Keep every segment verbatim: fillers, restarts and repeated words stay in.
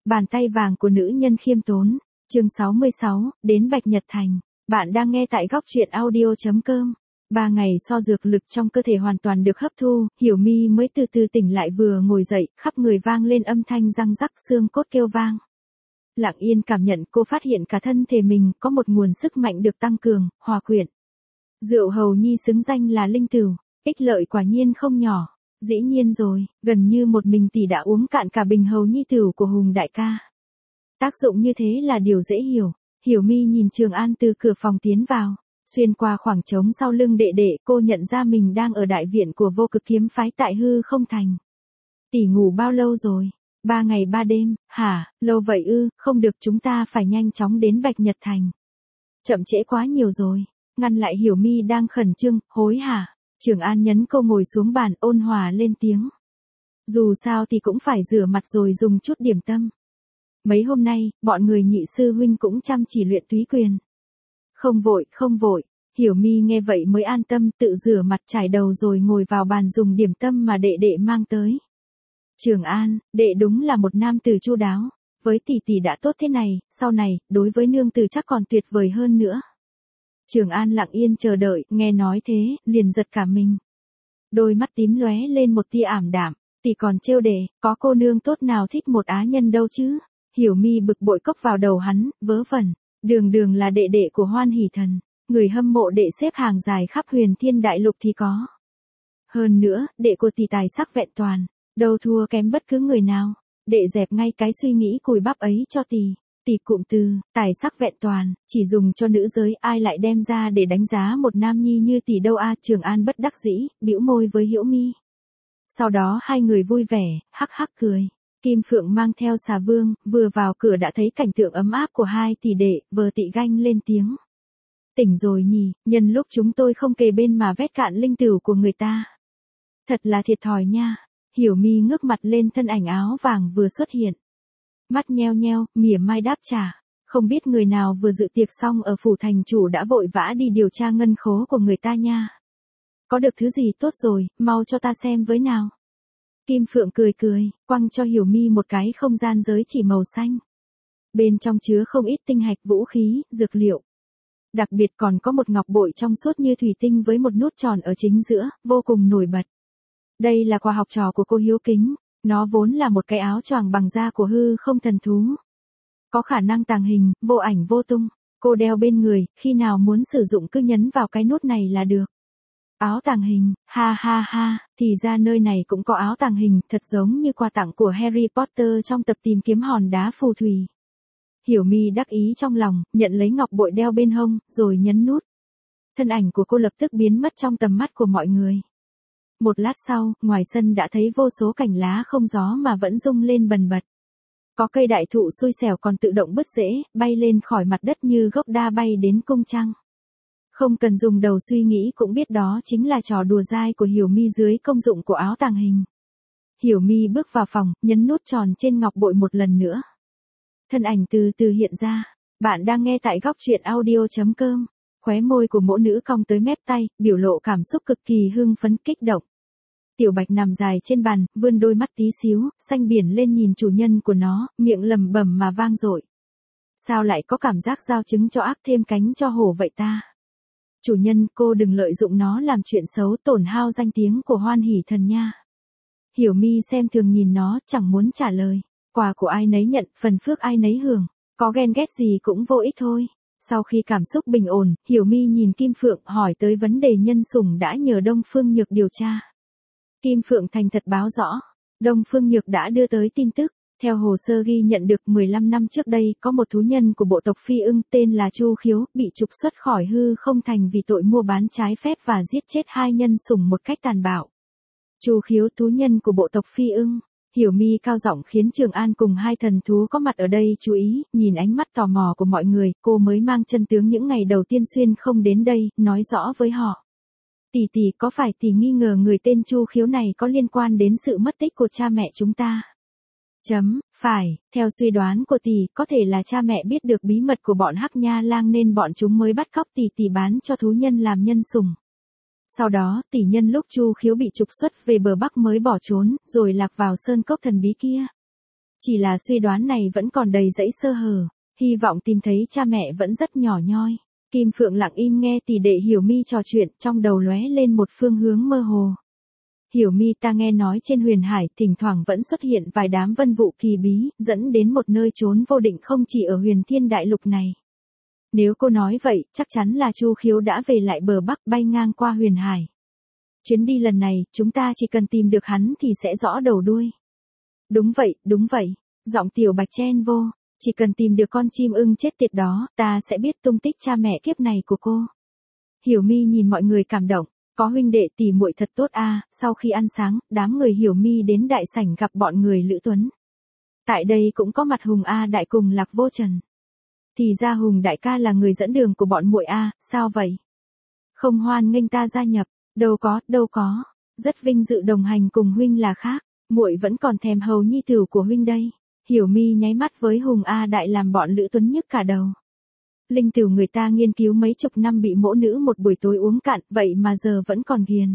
Bàn tay vàng của nữ nhân khiêm tốn. Chương sáu mươi sáu, đến Bạch Nhật Thành. Bạn đang nghe tại góc truyện audio chấm com. Ba ngày so dược lực trong cơ thể hoàn toàn được hấp thu, Hiểu Mi mới từ từ tỉnh lại, vừa ngồi dậy, khắp người vang lên âm thanh răng rắc, xương cốt kêu vang. Lặng yên cảm nhận, cô phát hiện cả thân thể mình có một nguồn sức mạnh được tăng cường, hòa quyện. Rượu Hầu Nhi xứng danh là linh tửu, ích lợi quả nhiên không nhỏ. Dĩ nhiên rồi, gần như một mình tỷ đã uống cạn cả bình Hầu Nhi tửu của Hùng đại ca. Tác dụng như thế là điều dễ hiểu. Hiểu Mi nhìn Trường An từ cửa phòng tiến vào, xuyên qua khoảng trống sau lưng đệ đệ, cô nhận ra mình đang ở đại viện của Vô Cực kiếm phái tại Hư Không Thành. Tỷ ngủ bao lâu rồi? Ba ngày ba đêm. Hả, lâu vậy ư? Không được, chúng ta phải nhanh chóng đến Bạch Nhật Thành. Chậm trễ quá nhiều rồi. Ngăn lại Hiểu Mi đang khẩn trương. Hối hả? Trường An nhấn cô ngồi xuống bàn, ôn hòa lên tiếng. Dù sao thì cũng phải rửa mặt rồi dùng chút điểm tâm. Mấy hôm nay, bọn người Nhị sư huynh cũng chăm chỉ luyện túy quyền. Không vội, không vội. Hiểu Mi nghe vậy mới an tâm, tự rửa mặt trải đầu rồi ngồi vào bàn dùng điểm tâm mà đệ đệ mang tới. Trường An, đệ đúng là một nam tử chu đáo. Với tỷ tỷ đã tốt thế này, sau này, đối với nương tử chắc còn tuyệt vời hơn nữa. Trường An lặng yên chờ đợi, nghe nói thế, liền giật cả mình. Đôi mắt tím lóe lên một tia ảm đạm, tỷ còn trêu đề, có cô nương tốt nào thích một á nhân đâu chứ. Hiểu Mi bực bội cốc vào đầu hắn, vớ vẩn, đường đường là đệ đệ của Hoan Hỷ Thần, người hâm mộ đệ xếp hàng dài khắp huyền thiên đại lục thì có. Hơn nữa, đệ của tỷ tài sắc vẹn toàn, đâu thua kém bất cứ người nào, đệ dẹp ngay cái suy nghĩ cùi bắp ấy cho tỷ. Tỷ cụm từ, tài sắc vẹn toàn, chỉ dùng cho nữ giới, ai lại đem ra để đánh giá một nam nhi như tỷ đâu a. Trường An bất đắc dĩ, bĩu môi với Hiểu Mi. Sau đó hai người vui vẻ, hắc hắc cười. Kim Phượng mang theo Xà Vương, vừa vào cửa đã thấy cảnh tượng ấm áp của hai tỷ đệ, vờ tị ganh lên tiếng. Tỉnh rồi nhỉ, nhân lúc chúng tôi không kề bên mà vét cạn linh tửu của người ta. Thật là thiệt thòi nha. Hiểu Mi ngước mặt lên thân ảnh áo vàng vừa xuất hiện. Mắt nheo nheo, mỉa mai đáp trả. Không biết người nào vừa dự tiệc xong ở phủ thành chủ đã vội vã đi điều tra ngân khố của người ta nha. Có được thứ gì tốt rồi, mau cho ta xem với nào. Kim Phượng cười cười, quăng cho Hiểu Mi một cái không gian giới chỉ màu xanh. Bên trong chứa không ít tinh hạch, vũ khí, dược liệu. Đặc biệt còn có một ngọc bội trong suốt như thủy tinh với một nút tròn ở chính giữa, vô cùng nổi bật. Đây là quà học trò của cô hiếu kính, nó vốn là một cái áo choàng bằng da của Hư Không thần thú. Có khả năng tàng hình, vô ảnh vô tung, cô đeo bên người, khi nào muốn sử dụng cứ nhấn vào cái nút này là được. Áo tàng hình, ha ha ha, thì ra nơi này cũng có áo tàng hình, thật giống như quà tặng của Harry Potter trong tập tìm kiếm hòn đá phù thủy. Hiểu Mi đắc ý trong lòng, nhận lấy ngọc bội đeo bên hông, rồi nhấn nút. Thân ảnh của cô lập tức biến mất trong tầm mắt của mọi người. Một lát sau, ngoài sân đã thấy vô số cành lá không gió mà vẫn rung lên bần bật. Có cây đại thụ xui xẻo còn tự động bứt rễ, bay lên khỏi mặt đất như gốc đa bay đến cung trăng. Không cần dùng đầu suy nghĩ cũng biết đó chính là trò đùa dai của Hiểu Mi dưới công dụng của áo tàng hình. Hiểu Mi bước vào phòng, nhấn nút tròn trên ngọc bội một lần nữa. Thân ảnh từ từ hiện ra. Bạn đang nghe tại góc truyện audio chấm com. Khóe môi của mỗ nữ cong tới mép tay, biểu lộ cảm xúc cực kỳ hưng phấn kích động. Tiểu Bạch nằm dài trên bàn, vươn đôi mắt tí xíu, xanh biển lên nhìn chủ nhân của nó, miệng lẩm bẩm mà vang dội. Sao lại có cảm giác giao trứng cho ác thêm cánh cho hổ vậy ta? Chủ nhân, cô đừng lợi dụng nó làm chuyện xấu, tổn hao danh tiếng của Hoan Hỷ Thần nha. Hiểu Mi xem thường nhìn nó, chẳng muốn trả lời. Quà của ai nấy nhận, phần phước ai nấy hưởng. Có ghen ghét gì cũng vô ích thôi. Sau khi cảm xúc bình ổn, Hiểu Mi nhìn Kim Phượng hỏi tới vấn đề nhân sủng đã nhờ Đông Phương Nhược điều tra. Kim Phượng thành thật báo rõ. Đông Phương Nhược đã đưa tới tin tức. Theo hồ sơ ghi nhận được mười lăm năm trước đây, có một thú nhân của bộ tộc Phi Ưng tên là Chu Khiếu, bị trục xuất khỏi Hư Không Thành vì tội mua bán trái phép và giết chết hai nhân sủng một cách tàn bạo. Chu Khiếu, thú nhân của bộ tộc Phi Ưng. Hiểu Mi cao giọng khiến Trường An cùng hai thần thú có mặt ở đây chú ý, nhìn ánh mắt tò mò của mọi người, cô mới mang chân tướng những ngày đầu tiên xuyên không đến đây, nói rõ với họ. Tỷ tỷ, có phải tỷ nghi ngờ người tên Chu Khiếu này có liên quan đến sự mất tích của cha mẹ chúng ta? Chấm, phải, theo suy đoán của tỷ, có thể là cha mẹ biết được bí mật của bọn Hắc Nha Lang nên bọn chúng mới bắt cóc tỷ tỷ bán cho thú nhân làm nhân sủng. Sau đó, tỷ nhân lúc Chu Khiếu bị trục xuất về bờ Bắc mới bỏ trốn, rồi lạc vào sơn cốc thần bí kia. Chỉ là suy đoán này vẫn còn đầy dẫy sơ hở, hy vọng tìm thấy cha mẹ vẫn rất nhỏ nhoi. Kim Phượng lặng im nghe tỷ đệ Hiểu Mi trò chuyện, trong đầu lóe lên một phương hướng mơ hồ. Hiểu Mi, ta nghe nói trên huyền hải thỉnh thoảng vẫn xuất hiện vài đám vân vụ kỳ bí, dẫn đến một nơi trốn vô định không chỉ ở huyền thiên đại lục này. Nếu cô nói vậy, chắc chắn là Chu Khiếu đã về lại bờ Bắc bay ngang qua huyền hải. Chuyến đi lần này, chúng ta chỉ cần tìm được hắn thì sẽ rõ đầu đuôi. Đúng vậy, đúng vậy. Giọng Tiểu Bạch chen vô. Chỉ cần tìm được con chim ưng chết tiệt đó, ta sẽ biết tung tích cha mẹ kiếp này của cô. Hiểu Mi nhìn mọi người cảm động. Có huynh đệ tỷ muội thật tốt a. Sau khi ăn sáng, đám người Hiểu Mi đến đại sảnh gặp bọn người Lữ Tuấn. Tại đây cũng có mặt Hùng A Đại cùng Lạc Vô Trần. Thì ra Hùng đại ca là người dẫn đường của bọn muội a, sao vậy? Không hoan nghênh ta gia nhập, đâu có, đâu có, rất vinh dự đồng hành cùng huynh là khác, muội vẫn còn thèm hầu nhi tử của huynh đây. Hiểu Mi nháy mắt với Hùng A Đại làm bọn Lữ Tuấn nhức cả đầu. Linh tiểu người ta nghiên cứu mấy chục năm bị mỗ nữ một buổi tối uống cạn, vậy mà giờ vẫn còn ghiền.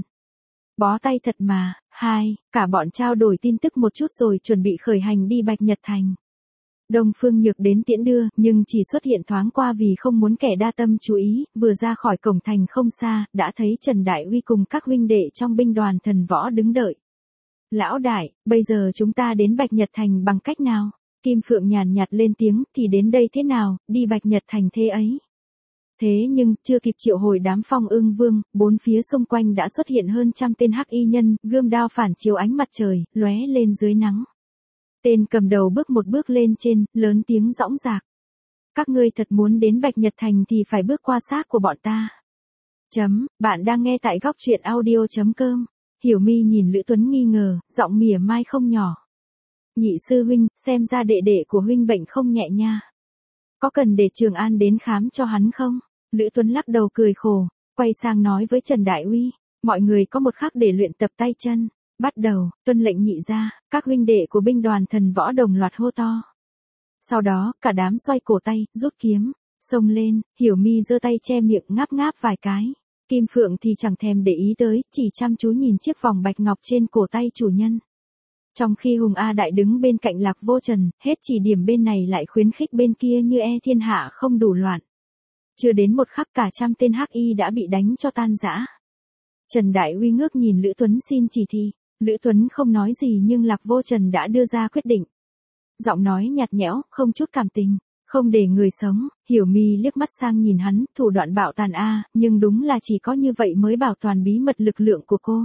Bó tay thật mà. Hai, cả bọn trao đổi tin tức một chút rồi chuẩn bị khởi hành đi Bạch Nhật Thành. Đông Phương Nhược đến tiễn đưa, nhưng chỉ xuất hiện thoáng qua vì không muốn kẻ đa tâm chú ý, vừa ra khỏi cổng thành không xa, đã thấy Trần Đại Uy cùng các huynh đệ trong binh đoàn thần võ đứng đợi. Lão đại, bây giờ chúng ta đến Bạch Nhật Thành bằng cách nào? Kim Phượng nhàn nhạt lên tiếng, thì đến đây thế nào, đi Bạch Nhật Thành thế ấy. Thế nhưng, chưa kịp triệu hồi đám Phong Ưng Vương, bốn phía xung quanh đã xuất hiện hơn trăm tên hắc y nhân, gươm đao phản chiếu ánh mặt trời, lóe lên dưới nắng. Tên cầm đầu bước một bước lên trên, lớn tiếng dõng dạc. Các ngươi thật muốn đến Bạch Nhật Thành thì phải bước qua xác của bọn ta. Chấm, bạn đang nghe tại góc truyện audio chấm com. Hiểu Mi nhìn Lữ Tuấn nghi ngờ, giọng mỉa mai không nhỏ. Nhị sư huynh, xem ra đệ đệ của huynh bệnh không nhẹ nha. Có cần để Trường An đến khám cho hắn không? Lữ Tuấn lắc đầu cười khổ, quay sang nói với Trần Đại Uy, mọi người có một khắc để luyện tập tay chân. Bắt đầu, tuân lệnh nhị ra, các huynh đệ của binh đoàn thần võ đồng loạt hô to. Sau đó, cả đám xoay cổ tay, rút kiếm, xông lên, Hiểu Mi giơ tay che miệng ngáp ngáp vài cái. Kim Phượng thì chẳng thèm để ý tới, chỉ chăm chú nhìn chiếc vòng bạch ngọc trên cổ tay chủ nhân. Trong khi Hùng A Đại đứng bên cạnh Lạc Vô Trần, hết chỉ điểm bên này lại khuyến khích bên kia như e thiên hạ không đủ loạn. Chưa đến một khắc cả trăm tên hắc y đã bị đánh cho tan rã. Trần Đại Uy ngước nhìn Lữ Tuấn xin chỉ thị. Lữ Tuấn không nói gì nhưng Lạc Vô Trần đã đưa ra quyết định. Giọng nói nhạt nhẽo, không chút cảm tình, không để người sống. Hiểu Mi liếc mắt sang nhìn hắn, thủ đoạn bạo tàn a, nhưng đúng là chỉ có như vậy mới bảo toàn bí mật lực lượng của cô.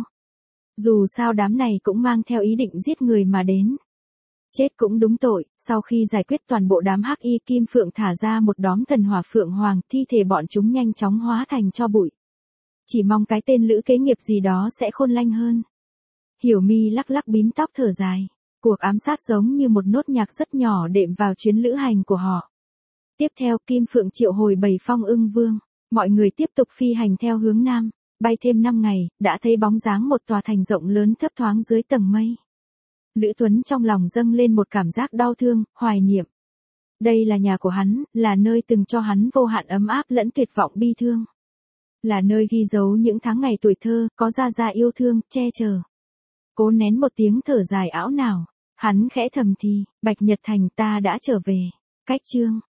Dù sao đám này cũng mang theo ý định giết người mà đến. Chết cũng đúng tội. Sau khi giải quyết toàn bộ đám hắc y, Kim Phượng thả ra một đóm thần hỏa phượng hoàng, thi thể bọn chúng nhanh chóng hóa thành tro bụi. Chỉ mong cái tên Lữ kế nghiệp gì đó sẽ khôn lanh hơn. Hiểu Mi lắc lắc bím tóc thở dài. Cuộc ám sát giống như một nốt nhạc rất nhỏ đệm vào chuyến lữ hành của họ. Tiếp theo, Kim Phượng triệu hồi bảy Phong Ưng Vương. Mọi người tiếp tục phi hành theo hướng nam. Bay thêm năm ngày, đã thấy bóng dáng một tòa thành rộng lớn thấp thoáng dưới tầng mây. Lữ Tuấn trong lòng dâng lên một cảm giác đau thương, hoài niệm. Đây là nhà của hắn, là nơi từng cho hắn vô hạn ấm áp lẫn tuyệt vọng bi thương. Là nơi ghi dấu những tháng ngày tuổi thơ, có gia gia yêu thương, che chở. Cố nén một tiếng thở dài ảo não, hắn khẽ thầm thì, Bạch Nhật Thành ta đã trở về. Cách chương